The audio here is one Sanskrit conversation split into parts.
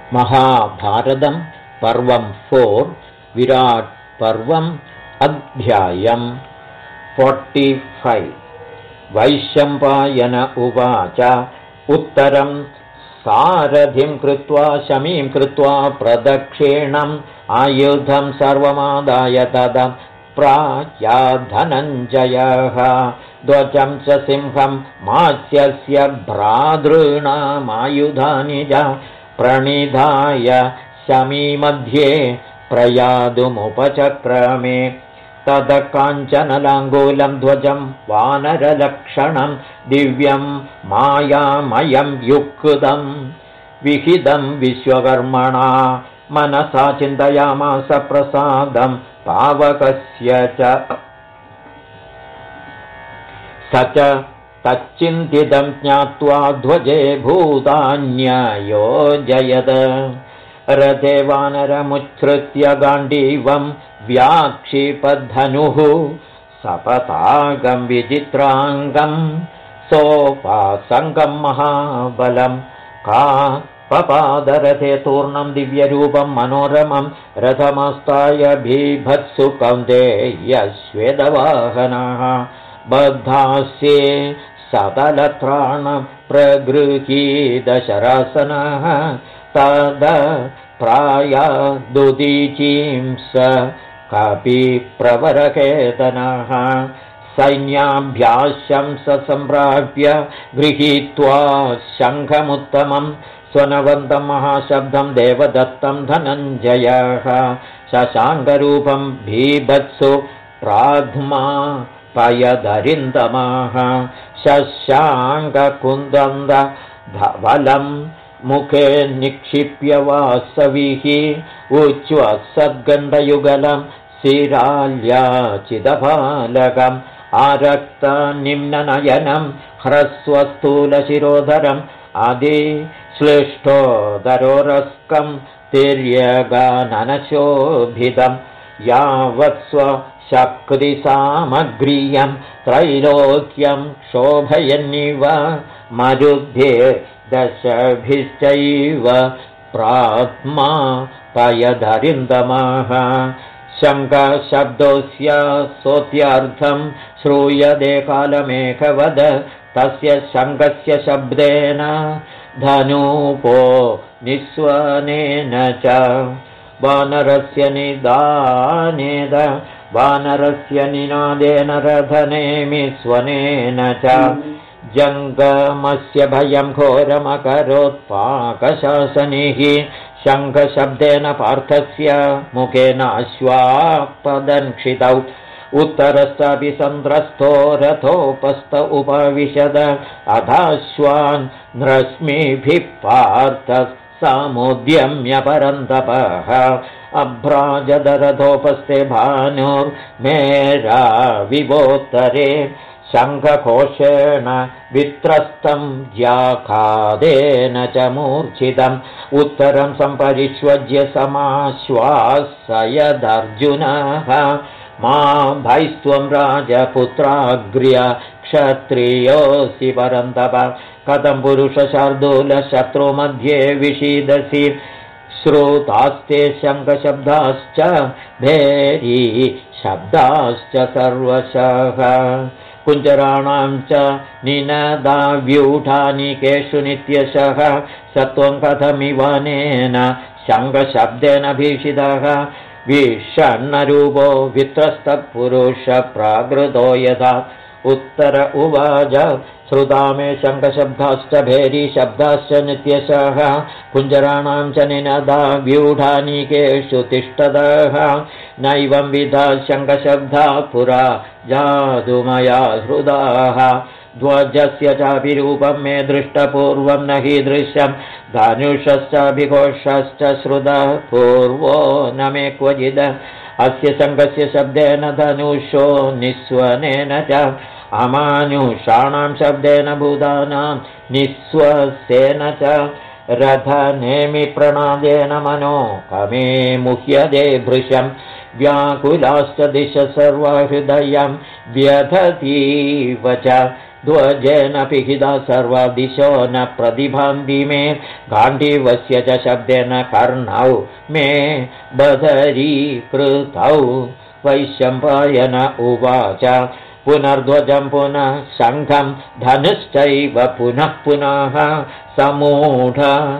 महाभारतं पर्वं 4 विराट् पर्वम् अध्यायम् 45 वैशम्पायन उवाच उत्तरं सारथिं कृत्वा शमीं कृत्वा प्रदक्षिणम् आयुधं सर्वमादाय तदा प्रायाधनञ्जयः ध्वजं च सिंहं मात्स्यस्य भ्रातॄणामायुधानि च प्रणिधाय शमीमध्ये प्रयातुमुपचक्रमे तद काञ्चनलाङ्गूलं ध्वजं वानरलक्षणं दिव्यं मायामयं युक्तं विहितं विश्वकर्मणा मनसा चिन्तयामास प्रसादं पावकस्य च स च तच्चिन्तितं ज्ञात्वा ध्वजे भूतान्ययोजयत् रथे वानरमुच्छ्रित्य गाण्डीवं व्याक्षिपद्धनुः सपतागं विचित्राङ्गं सोपासङ्गं महाबलं पपादरथे तूर्णं दिव्यरूपं मनोरमं रथमस्ताय बीभत्सु कौन्तेयश्वेतवाहनः बद्धास्ये सतलत्राणं प्रगृहीतशरासनः तद प्रायादुदीचीं स कपि प्रवरकेतनः सैन्याभ्यासं सम्प्राप्य गृहीत्वा शङ्खमुत्तमं स्वनवन्तं महाशब्दं देवदत्तं धनञ्जयः शशाङ्करूपं बीभत्सु प्राग्मा पयदरिन्दमः शशाङ्ककुन्दन्द धवलं मुखे निक्षिप्य वासविः उच्वसद्गन्धयुगलं शिराल्याचिदपालकम् आरक्तनिम्ननयनं ह्रस्वस्थूलशिरोधरम् आदिश्लिष्टोदरोरस्कं तिर्यगाननशोभितं यावत्स्वशक्तिसामग्र्यं त्रैलोक्यं शोभयन्निव मरुद्भिर्दशभिश्चैव प्रात्मा पयदरिन्दमः शङ्खशब्दोऽस्य सोऽत्यर्थं श्रूयते कालमेकवद तस्य शङ्खस्य शब्देन धनूपो निस्वनेन च वानरस्य निदानेन वानरस्य निनादेन रथनेमि स्वनेन च जङ्गमस्य भयं घोरमकरोत्पाकशासनिः शङ्खशब्देन पार्थस्य मुखेन अश्वापदङ्क्षितौ उत्तरस्तापि सन्द्रस्थो रथोपस्थ उपविशद अधाश्वान् रश्मिभिः पार्थः सामुद्यम्य परन्तपः अभ्राजदरथोपस्थे भानुर्मेरा विवोत्तरे शङ्खघोषेण वित्रस्तं ज्याखादेन च मूर्छितम् उत्तरं सम्परिष्वज्य समाश्वासयदर्जुनः मा भैस्त्वं राजपुत्राग्र्य क्षत्रियोऽसि परन्तप कथं पुरुषशार्दूलशत्रुमध्ये विषीदसि श्रुतास्ते शङ्खशब्दाश्च भेरी शब्दाश्च सर्वशः कुञ्जराणां च निनदाव्यूढानिकेषु नित्यशः सत्वं कथमिवानेन शङ्खशब्देन भीषितः विषण्णरूपो वित्रस्तपुरुषप्राकृतो यथा उत्तर उवाच श्रुता मे शङ्खशब्दाश्च भेरीशब्दाश्च नित्यशः कुञ्जराणां च निनदा व्यूढानिकेषु तिष्ठतः नैवं विधा शङ्खशब्दा पुरा जातुमया हृदाः ध्वजस्य चापि रूपं मे दृष्टपूर्वं न हि दृश्यं धनुषश्चाभिघोषश्च श्रुतः पूर्वो न मे क्वचिद अस्य शङ्खस्य शब्देन धनुषो निस्वनेन च अमानुषाणां शब्देन भूतानां निस्वसेन च रथनेमि प्रणादेन मनो कमे मुह्यते भृशं व्याकुलाश्च दिश सर्वहृदयं व्यधतीव च ध्वजेन पिहिता सर्वदिशो न प्रतिभान्ति मे गाण्डीवस्य च शब्देन कर्णौ मे बदरीकृतौ वैशम्पायन उवाच पुनर्ध्वजं पुनः शङ्खं धनुश्चैव पुनः पुनः समूढ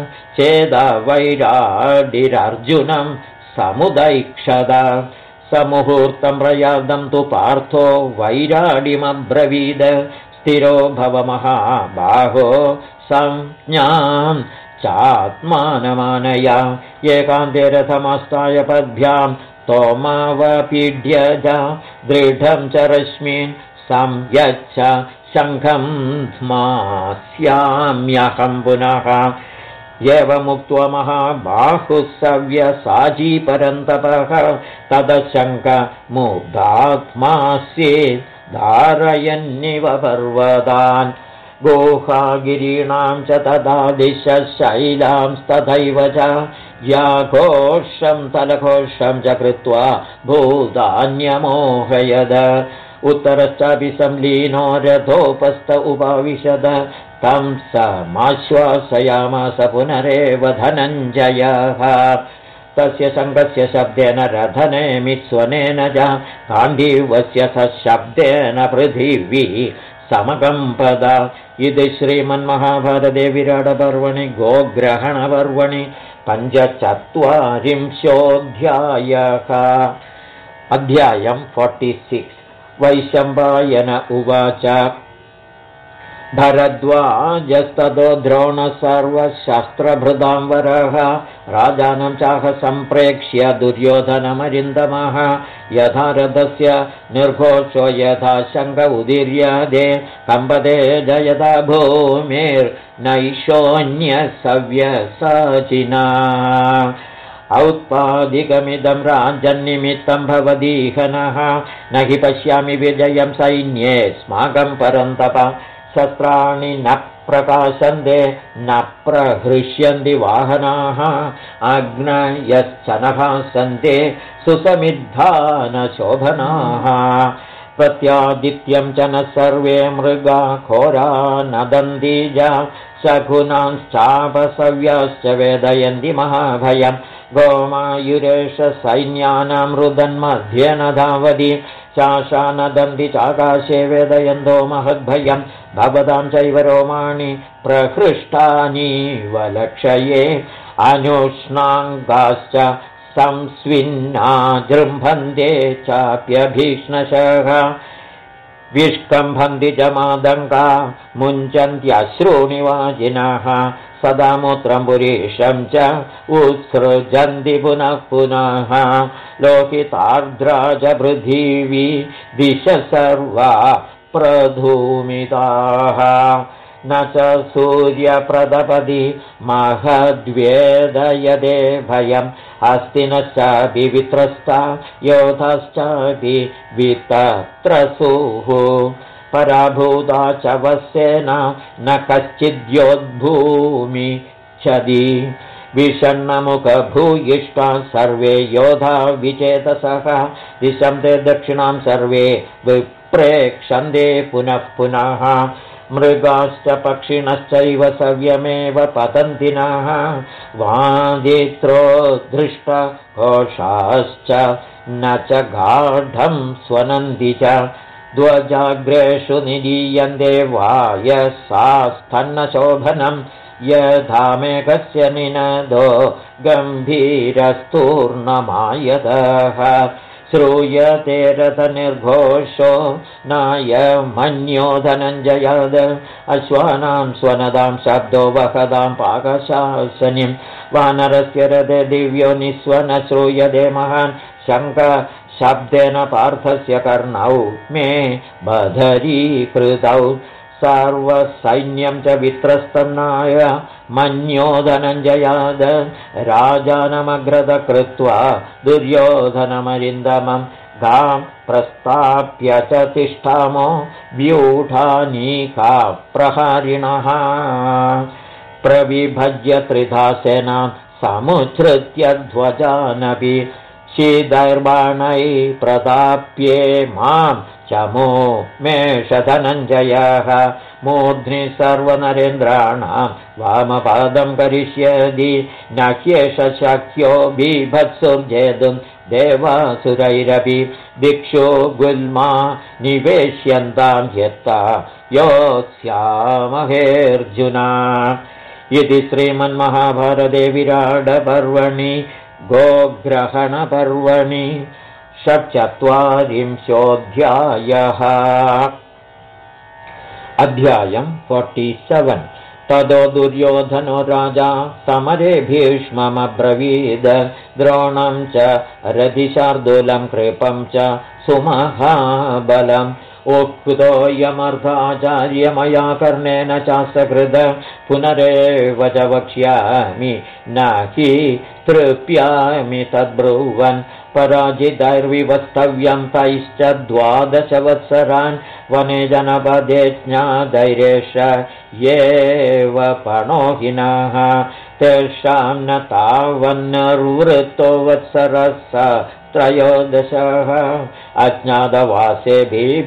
चेदवैराडिरर्जुनं समुदैक्षत समुहूर्तं प्रयादं तु पार्थो वैराडिमब्रवीद स्थिरो भव महाबाहो संज्ञां चात्मानमानय एकान्ते रथमास्ताय पद्भ्यां तोमावपीड्यज दृढं च रश्मीन् संयच्छ शङ्खं स्मास्याम्यहं पुनः एवमुक्त्वा महाबाहुः सव्यसाचीपरन्तपः तदशङ्कमुग्धात्मास्येत् धारयन्निव पर्वतान् गोहागिरीणां च तदा दिशशैलांस्तथैव च याघोषं तलघोषं च कृत्वा भूतान्यमोहयद उत्तरश्चापि संलीनो रथोपस्थ उपाविशद तं समाश्वासयामास पुनरेव धनञ्जयः तस्य शङ्खस्य शब्देन रथनेमिस्वनेन च गाण्डीवस्य स शब्देन पृथिवी समकम्पद इति श्रीमन्महाभारते विराटपर्वणि गोग्रहणपर्वणि 45 अध्यायं 46 वैशम्पायन उवाच भरद्वाजस्ततो द्रोणः सर्वशस्त्रभृतां वरः राजानं चाह सम्प्रेक्ष्य दुर्योधनमरिन्दमः यथा रथस्य निर्घोषो यथा शङ्ख उदीर्यते कम्पते जयता भूमिर्नैषोऽन्यसव्यसाचिना औत्पादिकमिदं राजन्निमित्तं भवदीहनः न हि पश्यामि विजयं सैन्ये स्माकं परन्तप शस्त्राणि न प्रकाशन्ते न प्रहृष्यन्ति वाहनाः अग्नयश्च न भासन्ते सुसमिद्धा न शोभनाः प्रत्यादित्यं च न सर्वे मृगा घोरा नदन्ति च शकुनांश्चापसव्याश्च वेदयन्ति महाभयम् गोमायुरेष सैन्यानां रुदन्मध्ये न धावति चाशा नदन्ति चाकाशे वेदयन्तो महद्भयम् भवतां चैव रोमाणि प्रहृष्टानीव लक्षये अनुष्णाङ्गाश्च संस्विन्ना जृम्भन्ते चाप्यभीष्णशः विष्कम्भन्ति च मादङ्गा मुञ्चन्त्यश्रूणिवाजिनः सदा मूत्रं पुरीशं च उत्सृजन्ति पुनः पुनः लोकितार्द्रा च पृथिवी दिश सर्वा प्रधूमिताः न च सूर्यप्रतपति महद्वेदयदे भयम् हस्तिनश्चापि वित्रस्ता योधश्चापि वितत्रसुः पराभूता च वस्येना न कश्चिद्योद्भूमि चदि विषण्णमुखभूयिष्ठा सर्वे योधा विचेतसः दिशं ते दक्षिणां सर्वे विप्रेक्षन्ते पुनः पुनः मृगाश्च पक्षिणश्चैव सव्यमेव पतन्ति नः वादित्रो धृष्टघोषाश्च न च गाढं स्वनन्ति च ध्वजाग्रेषु निदीयन्ते वायसास्तन्नशोभनं यथा मेघस्य निनदो गम्भीरस्तूर्णमायतः श्रूयते रथनिर्घोषो नायमन्यो धनञ्जयाद अश्वानां स्वनदां शब्दो वहदां पाकशासनिं वानरस्य रथे दिव्यो निस्वन श्रूयते महान् शङ्ख शब्देन पार्थस्य कर्णौ मे बधरीकृतौ सर्वसैन्यं च वित्रस्तं नाय मन्यो धनञ्जयाद राजानमग्रद कृत्वा दुर्योधनमरिन्दमं गां प्रस्ताप्य च तिष्ठामो व्यूढानीका प्रहारिणः प्रविभज्य त्रिधा सेनां समुच्छ्रित्य ध्वजानपि शीदैर्बाणैः प्रताप्ये मां चमो मेषधनञ्जयः मूर्ध्नि सर्वनरेन्द्राणां वामपादं करिष्यति न ह्येष शक्यो बीभत्सुर्जेतुं देवासुरैरपि दिक्षु गुल्मा निवेश्यन्तां यत्ता योत्स्यामहेऽर्जुना इति श्रीमन्महाभारते विराटपर्वणि गोग्रहणपर्वणि 44 अध्यायम् 47 ततो दुर्योधनो राजा समरे भीष्ममब्रवीद द्रोणं च रथिशार्दूलं कृपं च सुमहाबलम् उक्तोऽयमर्थाचार्यमया कर्णेन चासकृत पुनरेव च वक्ष्यामि न हि तृप्यामि तद्ब्रुवन् पराजितैर्विवस्तव्यं तैश्च 12 वत्सरान् वने जनपदे ज्ञातैरेष येव पणोहिनः तेषां न तावन्निर्वृत्तो वत्सरः 13 अज्ञातवासे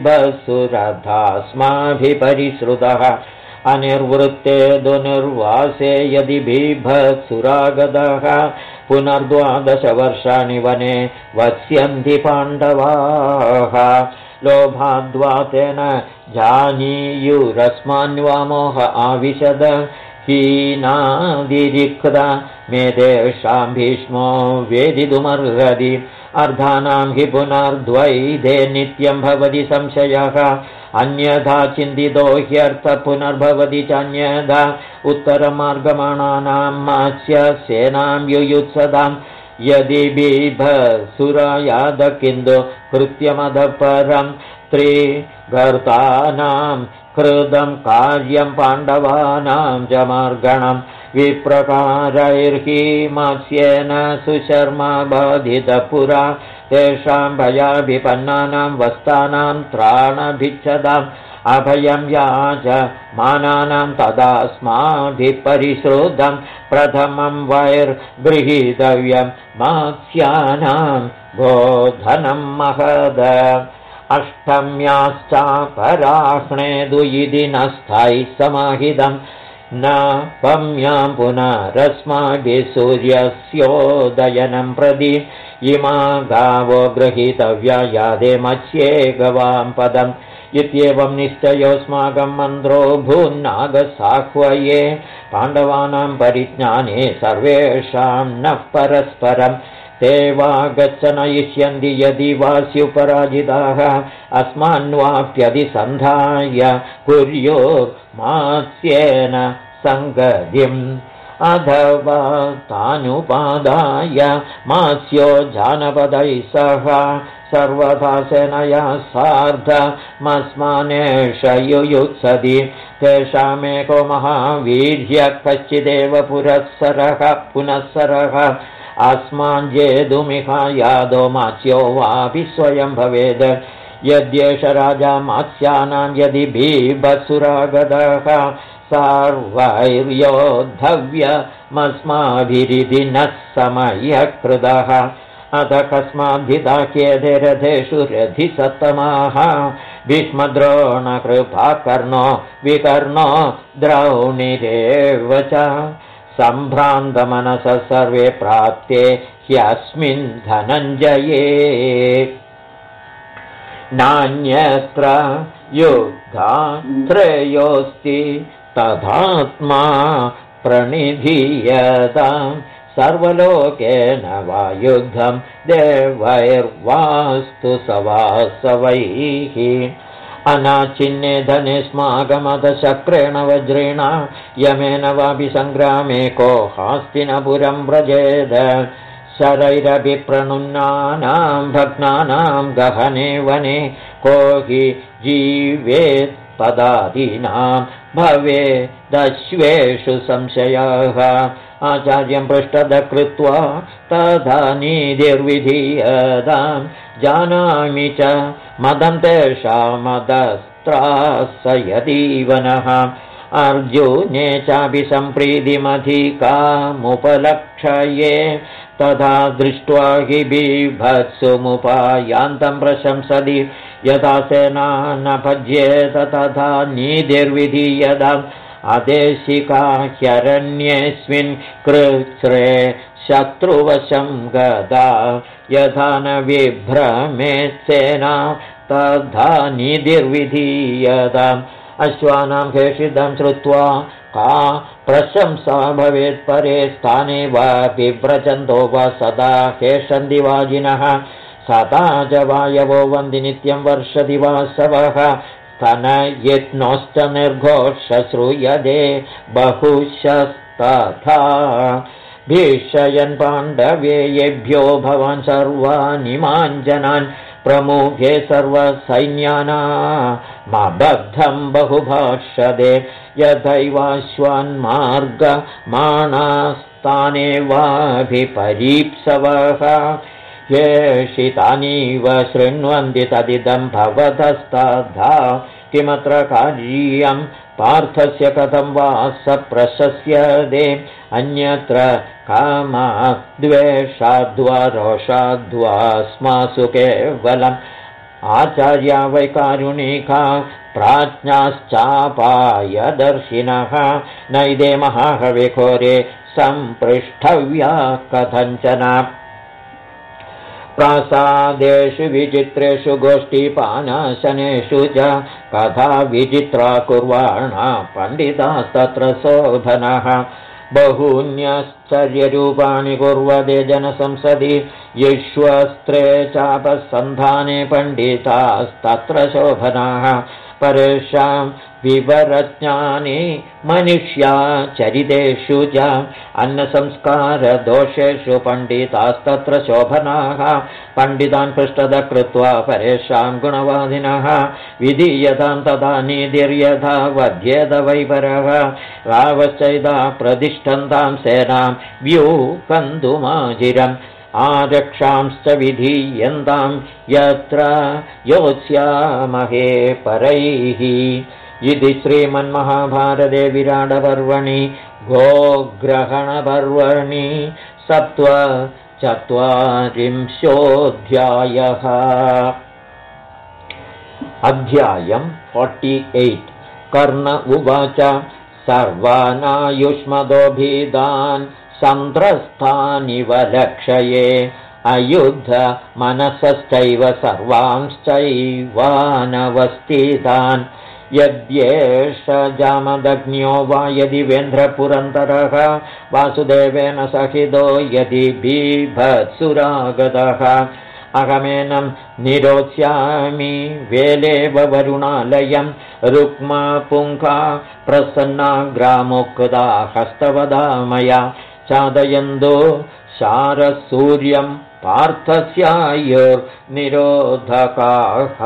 बिभत्सुरथास्माभिपरिश्रुतः अनिर्वृत्ते दुर्वासे यदि बिभत्सुरागतः पुनर्12 वर्षाणि वने वत्स्यन्ति पाण्डवाः लोभाद्वातेन जानीयुरस्मान्वामोह आविशद हीनादिरिक्ता मे तेषां भीष्मो वेदितुमर्हति अर्धानां हि पुनर्द्वैधे नित्यं भवति संशयः अन्यथा चिन्तितो ह्यर्थ पुनर्भवति चान्यथा उत्तरमार्गमाणानां मास्य सेनां युयुत्सदां यदि बिभत्सुरायाद किन्तु कृत्यमतः परं त्रिगर्तानां कृतं कार्यं पाण्डवानां च मार्गणं विप्रकारैर्हि मत्स्येन सुशर्मा बाधितपुरा तेषां भयाभिपन्नानां वस्तानां त्राणभिच्छदाम् अभयं याच मानानां तदास्माभिः परिश्रुतं प्रथमं वैर्गृहीतव्यं मत्स्यानां गोधनं महद अष्टम्याश्चापराह्णे दुयिति न स्थायि समाहितं न पम्यां पुनरस्माभिः सूर्यस्योदयनं प्रति इमा गावो गृहीतव्या यादे मत्स्ये गवां पदम् इत्येवं निश्चयोऽस्माकं मन्त्रो भून्नागसाह्वये पाण्डवानां परिज्ञाने सर्वेषां नः परस्परं ते वा गच्छनयिष्यन्ति यदि वा स्युपराजिताः अस्मान्वाप्यधिसन्धाय कुर्युर्मात्स्येन सङ्गतिम् अथवा तानुपादाय मात्स्यो जानपदैः सह सर्वथा सेनया सार्धमस्मानेष युयुत्सति तेषामेको महावीर्यः कश्चिदेव पुनःसरः अस्मान् जेतुमिहायादो मात्स्यो वापि स्वयं भवेद् यद्येष राजा मात्स्यानां यदि बिभत्सुरागतः सर्वैर्योद्धव्यमस्माभिरिति नः समयः कृतः अथ कस्माद्धिताख्येते रथेषु रथिसत्तमाः भीष्मद्रोणकृपाकर्णो विकर्णो द्रौणिरेव च सम्भ्रान्तमनसः सर्वे प्राप्ते ह्यस्मिन् धनञ्जये नान्यत्र युद्धाश्रेयोऽस्ति तथात्मा प्रणिधीयताम् सर्वलोकेन वा युद्धं देवैर्वास्तु सवासवैः अनाचिन्ने धने स्मागमतशक्रेण वज्रेण यमेन वापि सङ्ग्रामे को हास्तिनपुरं व्रजेद शरैरपि प्रणुन्नानां भग्नानां गहने वने को हि जीवेत् पदादीनां भवेदश्वेषु संशयः आचार्यं पृष्ठतः कृत्वा तदानीतिर्विधीयतां जानामि च मदं तेषां मदस्त्रासयतीवनः अर्जुने चापि सम्प्रीतिमधिकामुपलक्षये तथा दृष्ट्वा हि बीभत्सुमुपायान्तं प्रशंसति यथा सेना न भज्येत तथा नीतिर्विधीयताम् अदेशिका ह्यरण्येऽस्मिन् कृच्छ्रे शत्रुवशं गता यथा न विभ्रमेत् सेना तथा नीतिर्विधीयताम् अश्वानां हेषितं श्रुत्वा का प्रशंसा भवेत् परे स्थाने वा बिभ्रजन्तो वा सदा हेषन्ति वाजिनः सदा च वायवो वन्ति नित्यं वर्षति वासवः स्तनयत्नोश्च निर्घोष श्रूयते बहुशस्तथा भीषयन् पाण्डवेयेभ्यो भवान् सर्वानिमान् जनान् प्रमुखे सर्वसैन्यानामबद्धं बहुभाषते यथैवाश्वान्मार्गमाणास्ताने वाभिपरीप्सवः येषितानीव शृण्वन्ति तदिदं भवतस्तथा किमत्र कार्यं पार्थस्य कथं वा स प्रशस्यते अन्यत्र कामद्वेषाद्वा रोषाद्वा स्मासु केवलम् आचार्या वै कारुणिका प्राज्ञाश्चापायदर्शिनः नैदे महाहविघोरे सम्पृष्टव्या कथञ्चन प्रासादेषु विचित्रेषु गोष्ठीपानाशनेषु च कथा विचित्रा कुर्वाणा पण्डितास्तत्र शोभनः बहून्यश्चर्यरूपाणि कुर्वते जनसंसदि युष्वस्त्रे चापसन्धाने पण्डितास्तत्र शोभनाः परेषां विवरज्ञाने मनुष्या चरितेषु च अन्नसंस्कारदोषेषु पण्डितास्तत्र शोभनाः पण्डितान् पृष्ठतः कृत्वा परेषां गुणवादिनः विधीयतां तदा नीतिर्यथा वध्येत वैपरः रावश्चैदा प्रतिष्ठन्तां सेनां व्यूकन्दुमाजिरम् आरक्षांश्च विधीयन्तां यत्र योत्स्यामहे परैः इति श्रीमन्महाभारते विराटपर्वणि गोग्रहणपर्वणि 47 अध्यायम् 48 कर्ण उवाच सर्वानायुष्मदोभिदान् सन्त्रस्तानिव लक्षये अयुद्ध मनसश्चैव सर्वांश्चैवानवस्थितान् यद्येष जामदग्न्यो वा यदि वेन्द्रपुरन्दरः वासुदेवेन सहितो यदि बीभत्सुरागतः अहमेनं निरोत्स्यामि वेलेव वरुणालयं रुक्मा पुङ्खा प्रसन्नाग्रामुक्ता हस्तवदामया चादयन्दो शारसूर्यं पार्थस्यायुर्निरोधकाः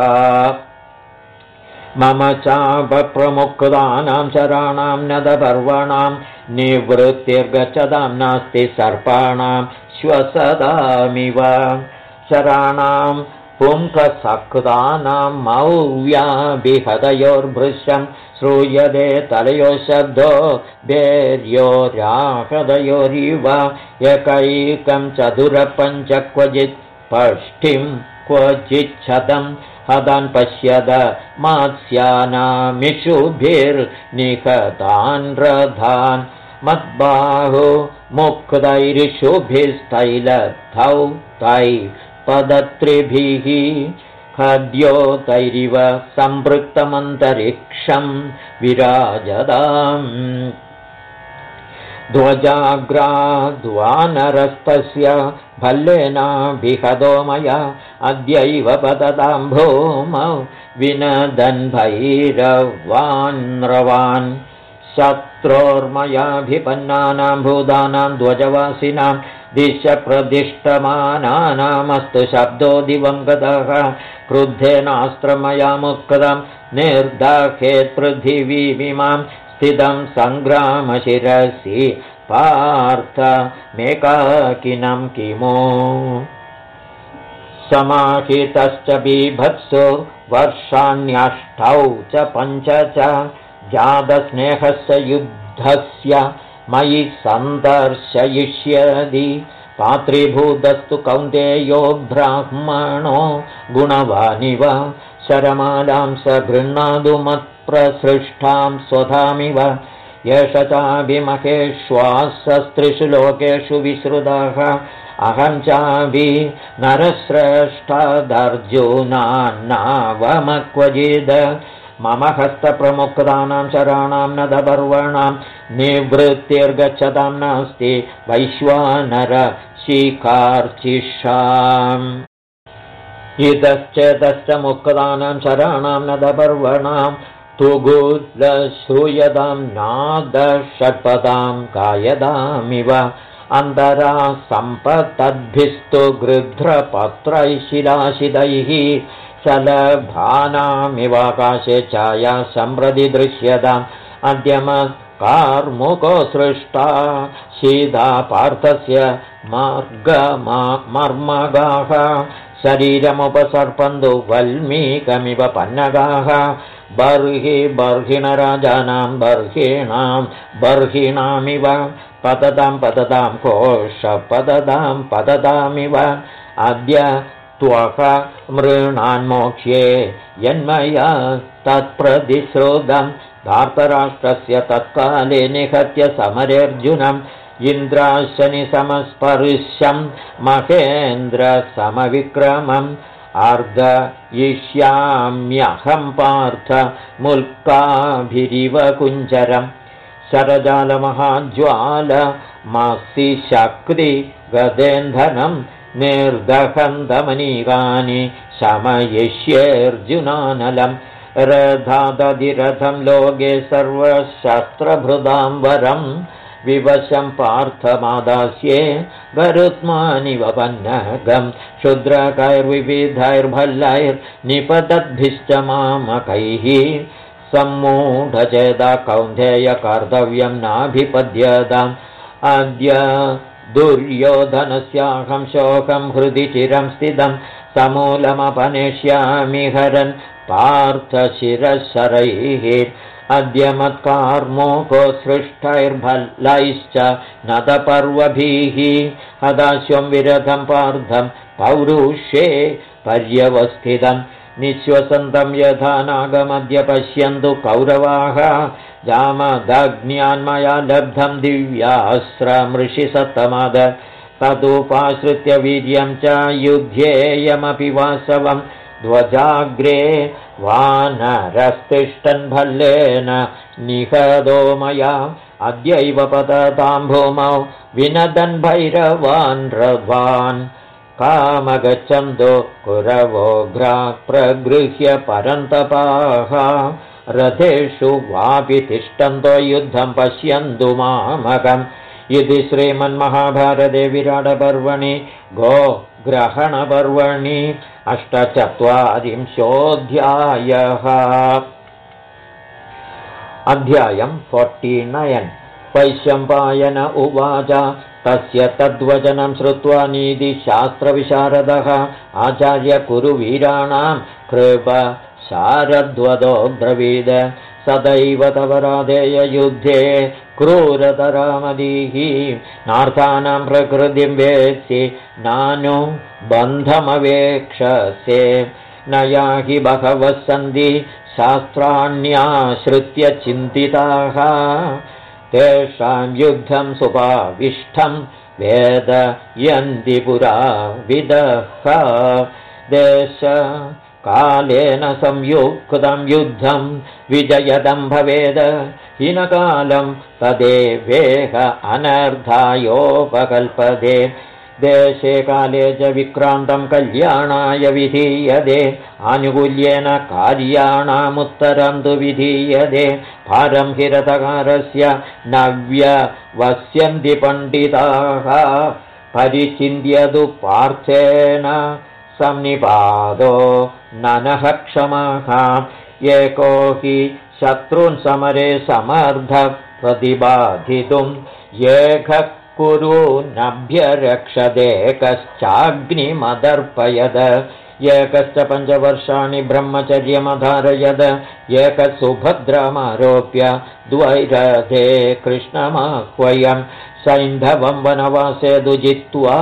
मम चापप्रमुक्तानां शराणां नदपर्वणां निवृत्तिर्गच्छतां नास्ति सर्पाणां श्वसदामिव शराणां पुङ्खसक्तानां मौव्याभिहदयोर्भृशं श्रूयते तलयो शब्दो भेर्यो राहदयोरिव एकैकं चतुरपञ्च क्वचित् पष्टिं क्वचिच्छतं हतान् पश्यद मात्स्यानामिषुभिर्निहतान् रथान् मद्बाहु मुक्तैरिषुभिस्तैलद्धौ तै पदत्रिभिः खद्यो तैरिव सम्पृक्तमन्तरिक्षं विराजदाम् ध्वजाग्राद्वानरस्तस्य भल्लेनाभिहतो मया अद्यैव पततां भूमौ विनदन् भैरवान् शत्रोर्मयाभिपन्नानां भूतानां ध्वजवासिनां दिशप्रदिष्टमानानामस्तु शब्दो दिवङ्गतः क्रुद्धेनास्त्रमया मुक्तं निर्दाखेत् पृथिवीमिमां स्थितं सङ्ग्रामशिरसि पार्थ मेकाकिनं किमो समाहितश्च बीभत्सु वर्षाण्यष्टौ च 5 च जातस्नेहस्य युद्धस्य मयि सन्दर्शयिष्यति पात्रीभूतस्तु कौन्तेयो ब्राह्मणो गुणवानिव शरमालां स गृह्णातु मत्प्रसृष्टां स्वधामिव एष चाभिमहेश्वासस्त्रिषु लोकेषु विश्रुतः अहं चाभि नरश्रेष्ठादर्जुनान्नावमक्वजिद मम हस्तप्रमुक्तानां शराणां न दपर्वणां निवृत्तिर्गच्छतां नास्ति वैश्वानरशिखार्चिषाम् इतश्चेतश्च मुक्तानां शराणां न दपर्वणां तुगुलश्रूयतां नादषट्पदां गायदामिव अन्तरा सम्पतद्भिस्तु गृध्रपत्रैः शिलाशिदैः शलभानामिवाकाशे छाया सम्प्रति दृश्यताम् अद्यमत्कार्मुको सृष्टा शीता पार्थस्य मर्मगाः शरीरमुपसर्पन्तु वल्मीकमिव पन्नगाः बर्हि बर्हिणराजानां बर्हिणां बर्हिणामिव पततां पततां कोशपततां पततामिव अद्य त्वक मृणान्मोक्ष्ये यन्मया तत्प्रतिश्रुतं धार्तराष्ट्रस्य तत्काले निहत्य समरेऽर्जुनम् इन्द्राशनिसमस्पर्शं महेन्द्रसमविक्रमम् अर्घयिष्याम्यहं पार्थ मुल्काभिरिव कुञ्जरम् शरजालमहाज्वालमसि शक्ति गदेन्धनं निर्दहन्तमनीकानि शमयिष्येऽर्जुनानलं रथादधिरथं लोके सर्वशस्त्रभृदां वरं विवशं पार्थमादास्ये गरुत्मानिव पन्नगं क्षुद्रकैर्विविधैर्भल्लैर्निपतद्भिश्च मामकैः सम्मूढचेता कौन्तेय कर्तव्यं नाभिपद्यताम् अद्य दुर्योधनस्याहं शोकं हृदि चिरं स्थितं समूलमपनेष्यामि हरन् पार्थशिरशरैः अद्य मत्कार्मुको सृष्टैर्भल्लैश्च नदपर्वभिः हदाश्वं विरथं पार्थं पौरुषे पर्यवस्थितं निःश्वसन्तं यथा नागमद्य पश्यन्तु कौरवाः जामदग्न्यान्मया लब्धं दिव्यास्त्रमृषि सत्तमाद तदुपाश्रित्य वीर्यं च युध्येयमपि वासवं ध्वजाग्रे वानरस्तिष्ठन् भल्लेन निहतो मया अद्यैव पततां भूमौ विनदन् भैरवान् रवान् कामगच्छन्तो कुरवोग्रा प्रगृह्य परन्तपाः रथेषु वापि तिष्ठन्तो युद्धं पश्यन्तु मामकम् इति श्रीमन्महाभारते विराटपर्वणि गोग्रहणपर्वणि 48 अध्यायम् 49 वैशम्पायन उवाच तस्य तद्वचनं श्रुत्वा नीतिशास्त्रविशारदः आचार्य कुरुवीराणां कृप शारद्वदो ब्रवीद सदैव तव राधेय युद्धे क्रूरतरामदीः नार्थानां प्रकृतिं वेत्सि नानु बन्धमवेक्षसे न याहि बहवः सन्ति शास्त्राण्याश्रित्य चिन्तिताः तेषां युद्धं सुपाविष्ठं वेदयन्ति पुरा विदः देशकालेन संयुक्तं युद्धं विजयदं भवेद हिनकालं तदेवेह अनर्थायोपकल्पते देशे काले च विक्रान्तं कल्याणाय विधीयते आनुकूल्येन कार्याणामुत्तरं तु विधीयते भारं हिरतकारस्य नव्यवस्यन्ति पण्डिताः परिचिन्त्यतु पार्थेन संनिपातो ननः क्षमाः एको हि शत्रून् समरे समर्थ प्रतिबाधितुम् एकः कुरु नभ्यरक्षदे कश्चाग्निमदर्पयद एकश्च 5 वर्षाणि ब्रह्मचर्यमधारयद एकः सुभद्रमारोप्य द्वैरथे कृष्णमाह्वयं सैन्धवं वनवासे जित्वा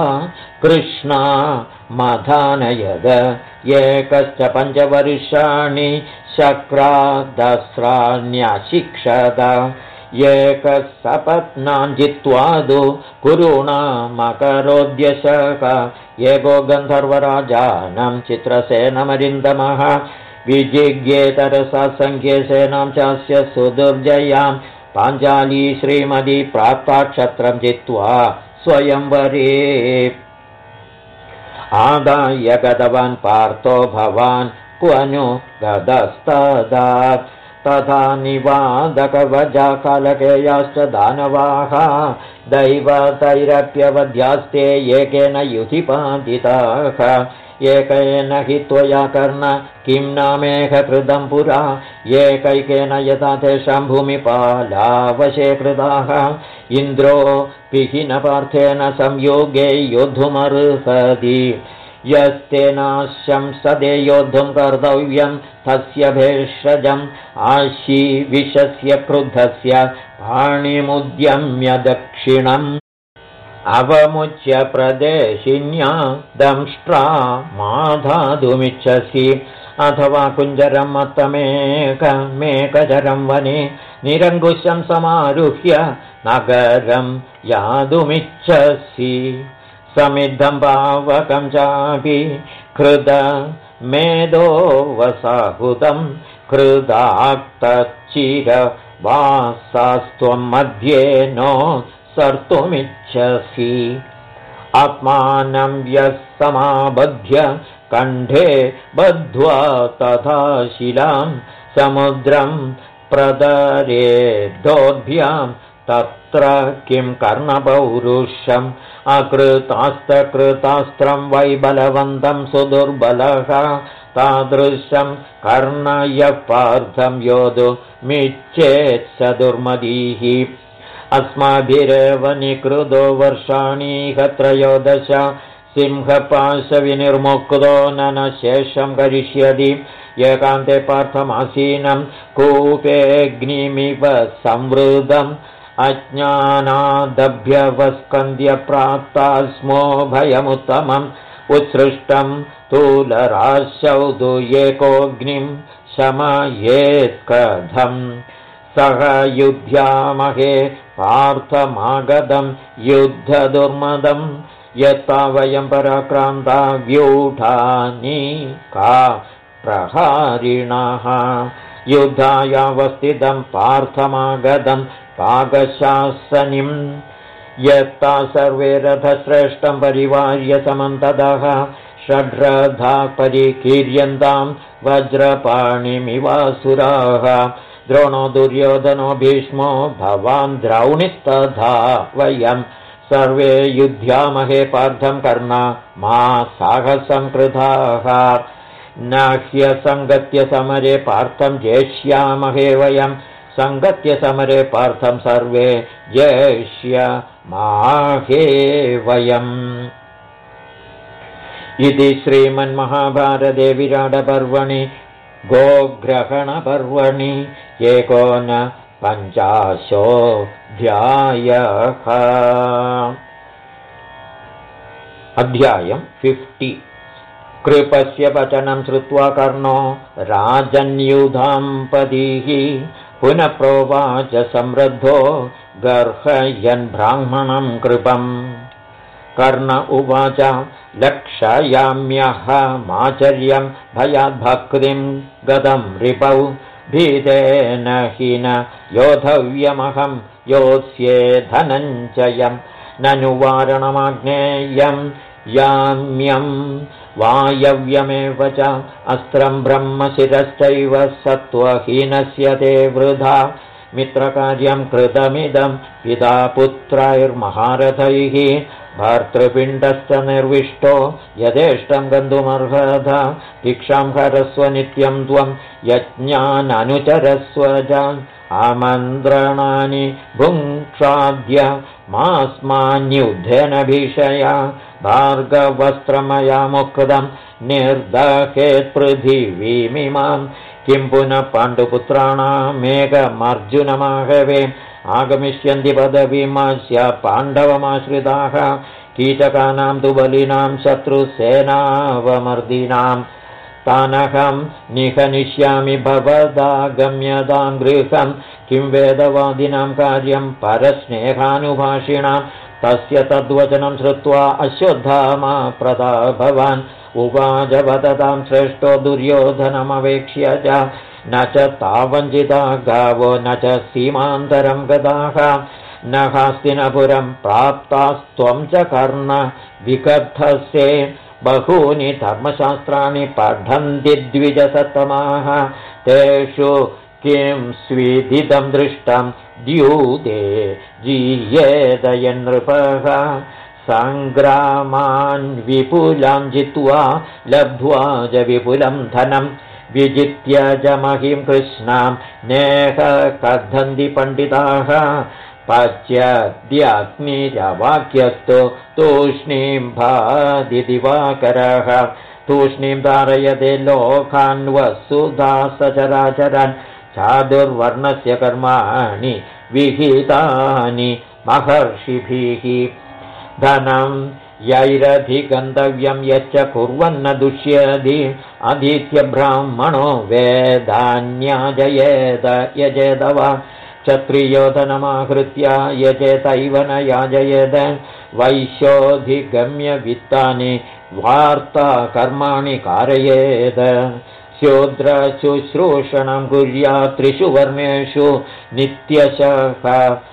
कृष्णमधानयद एकश्च 5 वर्षाणि शक्रादस्राण्यशिक्षत एकः सपत्नान् जित्वा कुरुणामकरोद्यशः एको गन्धर्वराजानं चित्रसेनमरिन्दमः विजिज्ञेतरसा सङ्ख्ये सेनां चास्य सुदुर्जयां पाञ्चाली श्रीमती प्राप्ता क्षत्रं जित्वा स्वयंवरे आदाय गतवान् पार्थो भवान् क्वनु गतस्तदा तथा निवादकवजाकालकेयाश्च दानवाः दैवतैरप्यवध्यास्ते एकेन युधिपातिताः एकेन हि त्वया कर्ण किं नामेह कृतं पुरा एकैकेन यथा तेषां भूमिपालावशे कृताः इन्द्रो पिहिनपार्थेन संयोगे योद्धुमर्हति यस्तेनाशं सदे योद्धुं कर्तव्यं तस्य भेषजम् आशीविषस्य क्रुद्धस्य पाणिमुद्यम्य दक्षिणम् अवमुच्य प्रदेशिन्या दंष्ट्रा माधातुमिच्छसि अथवा कुञ्जरं मत्तमेकमेकचरं वने निरङ्कुशं समारुह्य नगरं यातुमिच्छसि समिद्धं पावकं चापि कृत मेदो वसाहुतं कृदाक्तचिरवासास्त्वं मध्ये नो सर्तुमिच्छसि आत्मानं व्यसमाबध्य कण्ठे बद्ध्वा तथा शिलां समुद्रं प्रदरेद्धोभ्यां तत्र किं कर्णपौरुषम् अकृतास्तकृतास्त्रं वै बलवन्तं सुदुर्बलः तादृशं कर्णय पार्थं योद्धुमिच्छेत् स दुर्मदीः अस्माभिरेव निकृतो वर्षाणि त्रयोदश सिंहपाशविनिर्मुक्तो न शेषं करिष्यति एकान्ते पार्थमासीनं कूपेऽग्निमिव संवृतम् अज्ञानादभ्यवस्कन्द्यप्राप्ता स्मो भयमुत्तमम् उत्सृष्टं तूलराशौ तु एकोऽग्निं शमयेत्कथम् सह युध्यामहे पार्थमागतं युद्धदुर्मदं यत्ता वयं पराक्रान्ता व्यूढानि का प्रहारिणः युद्धायावस्थितं पार्थमागतं पाकशासनिं यत्ता सर्वे रथश्रेष्ठं परिवार्य समन्ततः षड्रथा परिकीर्यन्तां वज्रपाणिमिवासुराः द्रोणो दुर्योधनो भीष्मो भवान् द्रौणिस्तथा वयं सर्वे युध्यामहे पार्थं कर्णा मा साहसं कृताः न ह्यसङ्गत्य समरे पार्थं जेष्यामहे वयं सङ्गत्य समरे पार्थं सर्वे जेष्यामहे वयम् इति श्रीमन्महाभारते विराटपर्वणि गोग्रहणपर्वणि 49 अध्यायम् 50 कृपस्य वचनं श्रुत्वा कर्णो राजन्युधाम्पतिः पुनः प्रोवाच समृद्धो गर्हयन् ब्राह्मणं कृपम् कर्ण उवाच लक्षयाम्यहमाचर्यं भयाद्भक्तिं गतं रिपौ भीतेन हि न योद्धव्यमहं योत्स्ये धनञ्जयं ननु वारणमाग्नेयं याम्यं वायव्यमेव च अस्त्रं ब्रह्मशिरश्चैव सत्त्वहीनस्य ते वृथा मित्रकार्यं कृतमिदं पिता पुत्रैर्महारथैः भर्तृपिण्डश्च निर्विष्टो यथेष्टं गन्तुमर्हत भिक्षां हरस्व नित्यं त्वं यज्ञाननुचरस्व च आमन्त्रणानि भुङ्क्षाद्य मास्मान्युद्धेन भीषया भार्गवस्त्रमया मुक्तं निर्दहेत् पृथिवीमिमां किं पुनः पाण्डुपुत्राणामेकमर्जुनमाहवे आगमिष्यन्ति पदवीमास्य पाण्डवमाश्रिताः कीचकानां तु बलिनां शत्रुसेनावमर्दिनां तानहं निहनिष्यामि भवदागम्यतां गृहं किं वेदवादिनां कार्यं परस्नेहानुभाषिणां तस्य तद्वचनं श्रुत्वा अश्वत्थामा प्रतापवान् उवाच वदतां श्रेष्ठो दुर्योधनमवेक्ष्य च न च तावञ्चिता गावो न च सीमान्तरं गताः न हस्तिनपुरं प्राप्तास्त्वं च कर्ण विकर्थसे बहूनि धर्मशास्त्राणि पठन्ति द्विजसत्तमाः तेषु किं स्विदितं दृष्टं द्यूते जीयेदयन्नृपः सङ्ग्रामान् विपुलां जित्वा लब्ध्वा च विपुलं धनं विजित्य च महिं कृष्णां नेह कथन्ति पण्डिताः पच्यद्याग्निरवाक्यस्तु तूष्णीं भाति दिवाकरः तूष्णीं धारयते लोकान् वसुधा सचराचरन् चादुर्वर्णस्य कर्माणि विहितानि महर्षिभिः धनं यैरधिगन्तव्यं यच्च कुर्वन्न दुष्यति अधीत्यब्राह्मणो वेदान्याजयेत यजेत वा क्षत्रियोधनमाहृत्य यजेतैव न याजयेत वैश्योऽधिगम्य वित्तानि वार्ता कर्माणि कारयेत शूद्रशुश्रूषणं कुर्यात् त्रिषु वर्णेषु नित्यशः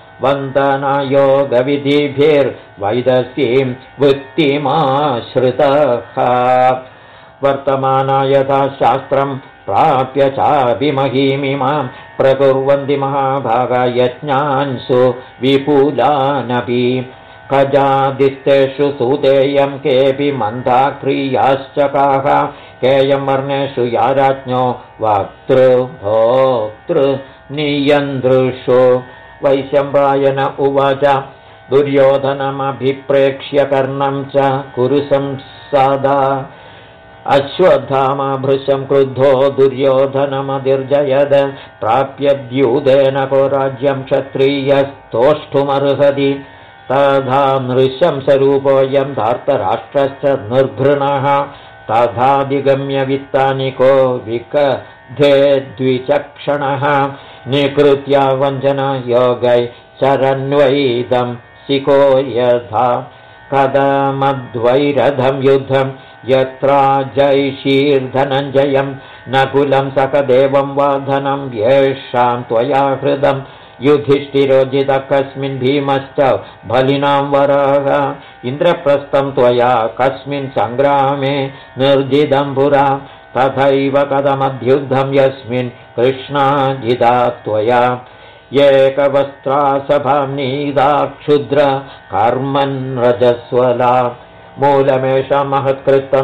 वन्दनायोगविधिभिर्वैदस्यं वृत्तिमाश्रितः वर्तमाना यथा शास्त्रं प्राप्य चाभिमहीमिमां प्रकुर्वन्ति महाभागा यज्ञान्सु विपुलानपि खजादिस्तेषु सूतेयं केऽपि मन्दाक्रियाश्चकाः केयं वर्णेषु या राज्ञो वक्तृभोक्तृनियन्दृषु वैशम्पायन उवाच दुर्योधनमभिप्रेक्ष्य कर्णं च कुरु संसादा अश्वत्थामा भृशं क्रुद्धो दुर्योधनमधिर्जयद प्राप्य द्यूतेन को राज्यं क्षत्रियस्तोष्ठुमर्हति तथा नृशंसरूपोऽयं धार्तराष्ट्रश्च निर्घृणः तथाधिगम्य वित्तानि को विकधे द्विचक्षणः निकृत्य वञ्चनयोगै चरन्वैदं शिखो यथा कदमद्वैरथं युद्धं यत्रा जैशीर्धनञ्जयं नकुलं सकदेवं वा धनं येषां त्वया हृदं युधिष्ठिरोजितः कस्मिन् भीमश्च बलिनां वरः इन्द्रप्रस्थं त्वया कस्मिन् सङ्ग्रामे निर्जितं पुरा तथैव कथमद्युद्धं यस्मिन् कृष्णाजिता त्वया एकवस्त्रासभां नीदा क्षुद्र कर्मन् रजस्वला मूलमेषां महत्कृतं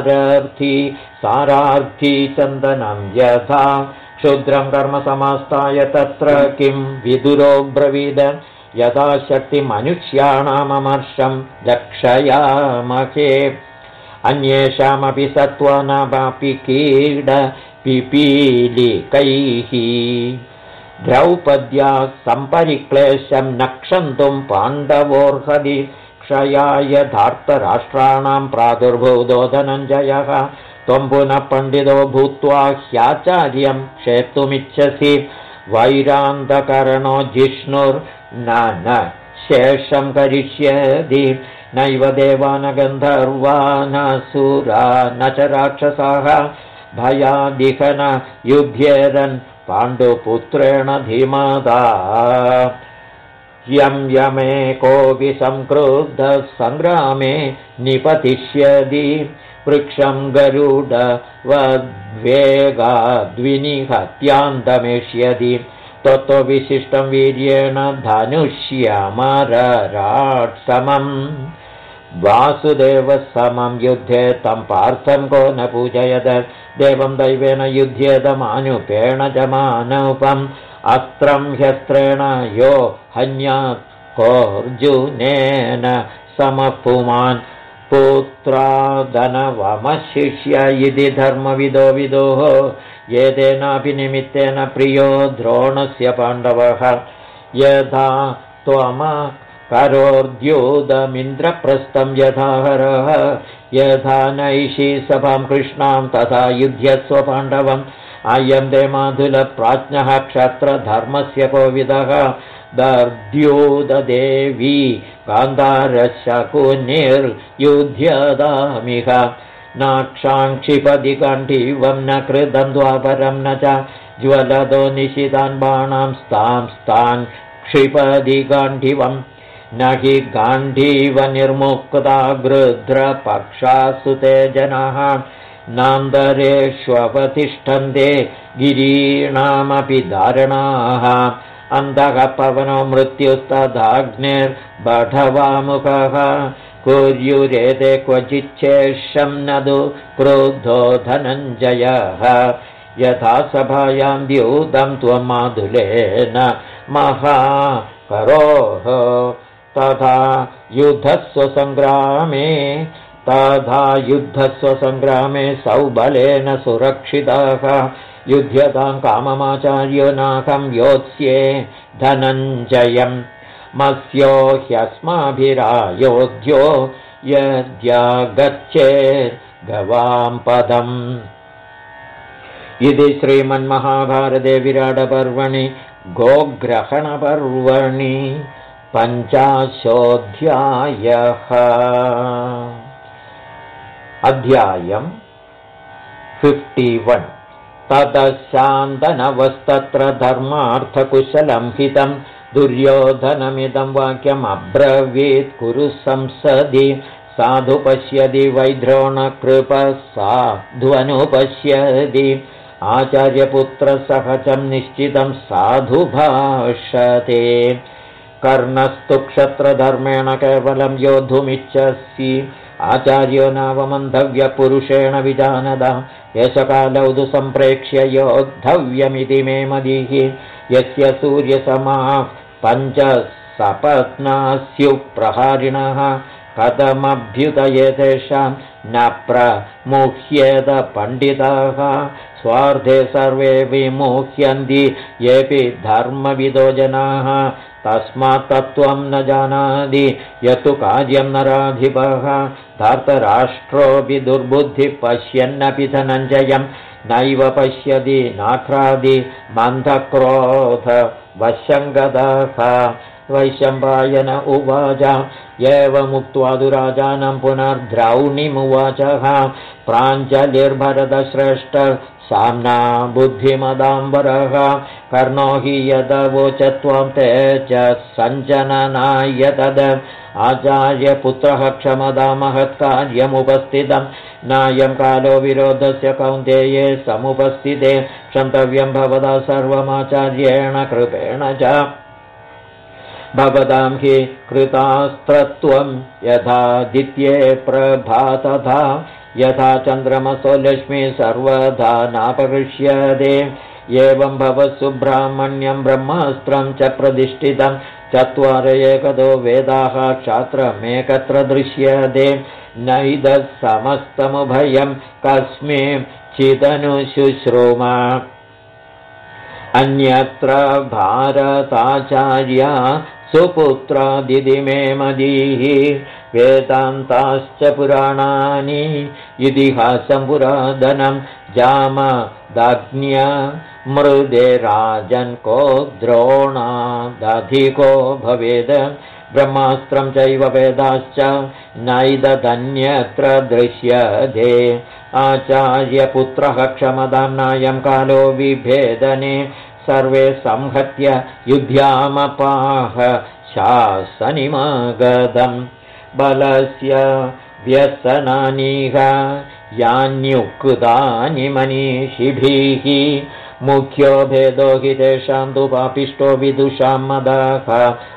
सारार्थी चन्दनं यथा क्षुद्रं कर्म समास्ताय तत्र किं विदुरो ब्रवीद यथा शक्तिमनुष्याणाममर्षं रक्षयामहे अन्येषामपि सत्त्वानापि कीड पिपीलिकैः द्रौपद्या सम्परिक्लेशं न क्षन्तुं पाण्डवोर्हति क्षयाय धार्तराष्ट्राणां प्रादुर्भूतो धनञ्जयः त्वं पुनः पण्डितो भूत्वा ह्याचार्यं क्षेतुमिच्छसि वैरान्तकरणो जिष्णुर्न शेषं करिष्यति नैव देवा न गन्धर्वा न सुरा न च राक्षसाः भयादिहन युध्येरन् पाण्डुपुत्रेण धीमता यं यमेकोऽपि संक्रुद्धः सङ्ग्रामे निपतिष्यति वृक्षं गरुडवद्वेगाद्विनिहत्यान्तमेष्यति ततो विशिष्टं वीर्येण धनुष्यमरराट्समम् वासुदेवः समं युद्धे तं पार्थं को न पूजयत देवं दैवेन युध्येदमानुपेण च मानवम् अस्त्रं ह्यस्त्रेण यो हन्यात् कोऽर्जुनेन समः पुमान् पुत्रादनवमशिष्य इति धर्मविदो विदोः एतेनापि निमित्तेन प्रियो द्रोणस्य पाण्डवः यथा त्वमकरोर्द्यूतमिन्द्रप्रस्थं यथा हरः यथा नैषी सभां कृष्णां तथा युध्यस्व पाण्डवम् अयं ते माधुलप्राज्ञः क्षत्रधर्मस्य कोविदः दर्द्यूतदेवी गान्धारशकुनिर्युध्यदामिह नाक्षाङ्क्षिपदि गाण्डीवं न कृतं द्वापरं न च ज्वलदो निशितान् बाणां स्तां क्षिपदि गाण्डीवम् न हि गाण्डीव निर्मुक्ता गृध्रपक्षासु ते जनाः नान्दरेष्वपतिष्ठन्ते गिरीणामपि धारणाः अन्धः पवनो मृत्युस्तदाग्निर्बढवामुखः कुर्युरेते क्वचिच्छेषं नदु क्रुद्धो धनञ्जयः यथा सभायां द्यूतं त्वं माधुलेन महाकरोः तथा युद्धस्व सङ्ग्रामे सौबलेन सुरक्षिताः युध्यतां काममाचार्यो नाकं योत्स्ये धनञ्जयम् मत्स्यो ह्यस्माभिरायोध्यो यद्यागच्छेद्गवां पदम् इति श्रीमन्महाभारते विराटपर्वणि गोग्रहणपर्वणि 50ोऽध्यायः अध्यायम् 51 ततः शान्तनवस्तत्र धर्मार्थकुशलं हितं दुर्योधनमिदं वाक्यम् अब्रवीत् कुरु संसदि साधु पश्यति वैद्रोणकृपः साध्वनुपश्यति आचार्यपुत्रसहजं निश्चितं साधु भाषते कर्णस्तु क्षत्रधर्मेण केवलं योद्धुमिच्छसि आचार्यो नावमन्धव्यपुरुषेण विजानदा यशकालौ तु सम्प्रेक्ष्य योद्धव्यमिति मे मदिः यस्य सूर्यसमाः 5 सपत्नास्युः प्रहारिणः कथमभ्युदये तेषां न प्रमुह्येत पण्डिताः स्वार्थे सर्वे विमुह्यन्ति येऽपि धर्मविदो जनाः तस्मात् तत्त्वं न जानाति यत्तु कार्यं नराधिपः धार्तराष्ट्रोऽपि दुर्बुद्धिः पश्यन्नपि धनञ्जयं नैव पश्यति नाक्रादि मन्दक्रोध वशङ्गदः वैशम्पायन उवाच एवमुक्त्वा दुराजानं पुनर्द्रौणिमुवाचः प्राञ्जलिर्भरतश्रेष्ठ साम्ना बुद्धिमदाम्बरः कर्णो हि यदवोच त्वं ते च सञ्जननाय तद आचार्यपुत्रः क्षमदा महत्कार्यमुपस्थितं नायं कालो विरोधस्य कौन्तेये समुपस्थिते क्षन्तव्यं भवता सर्वमाचार्येण कृपेण च भवतां हि कृतास्त्रत्वं यथादित्ये प्रभा तथा यथा चन्द्रमसो लक्ष्मी सर्वदा नापकृष्यते एवं भवत्सु ब्राह्मण्यं ब्रह्मास्त्रं च प्रतिष्ठितं 4 एकतो वेदाः क्षात्रमेकत्र दृश्यते नैदः समस्तमुभयं कस्मिंश्चिदनुशुश्रूम अन्यत्र भारताचार्या सुपुत्रादिति मे मदीः वेदान्ताश्च पुराणानि इतिहासं पुरातनं जामदग्न्य मृदे राजन् को द्रोणादधिको भवेद ब्रह्मास्त्रं चैव वेदाश्च नैदधन्यत्र दृश्यते आचार्यपुत्रः क्षमतां नायं कालो विभेदने सर्वे संहत्य युध्यामपाह शासनिमागतम् बलस्य व्यसनानिह यान्युक्तानि मनीषिभिः मुख्यो भेदो हि तेषां तु पापिष्टो विदुषां मदः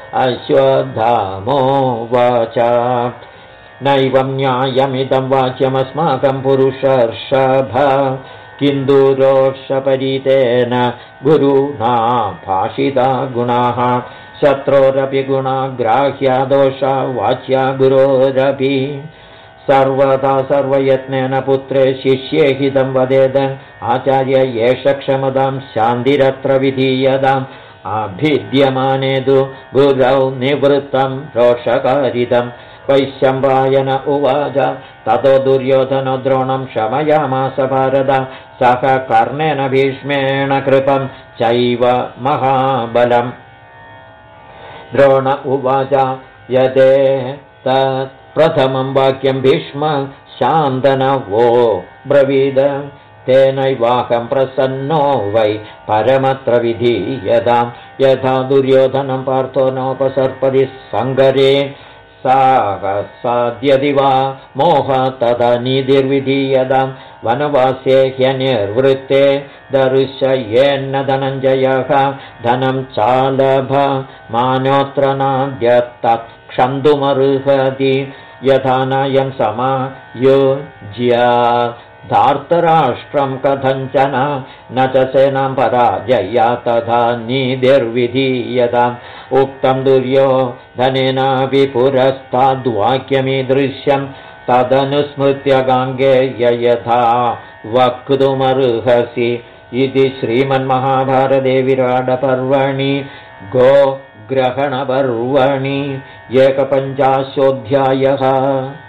अश्वत्थामोवाच नैवं न्यायमिदं वाच्यमस्माकं पुरुषर्षभ किन्तु रोषपरीतेन गुरुणा भाषिता गुणाः शत्रोरपि गुणाग्राह्या दोषा वाच्या गुरोरपि सर्वदा सर्वयत्नेन पुत्रे शिष्ये हितं वदेद आचार्य एष क्षमतां शान्तिरत्र विधीयताम् अभिद्यमाने तु गुरौ निवृत्तं रोषकारितं वैशम्पायन उवाच ततो दुर्योधनो द्रोणं शमयामास भारत सह कर्णेन भीष्मेण कृपं चैव महाबलम् द्रोण उवाच यदे तत् प्रथमं वाक्यं भीष्म शान्तनवो ब्रवीद तेनैवाहं प्रसन्नो वै परमत्र विधीयतां यथा दुर्योधनं पार्थो नोपसर्पति सङ्गरे साहसाद्यदि वा मोह तदा निधिर्विधीयतां वनवास्ये ह्यनिर्वृत्ते दर्शयेन्न धनञ्जयः धनं चालभ मानोऽत्र नाद्यत्तत् क्षन्तुमर्हति यथा नायं समायोज्य धार्तराष्ट्रं कथञ्चन न च सेनां पराजया तथा निधिर्विधीयताम् उक्तं दुर्योधनेनापि पुरस्ताद्वाक्यमीदृश्यं तदनुस्मृत्य गाङ्गेय यथा वक्तुमर्हसि इति श्रीमन्महाभारते विराटपर्वणि गोग्रहणपर्वणि 51 अध्यायः।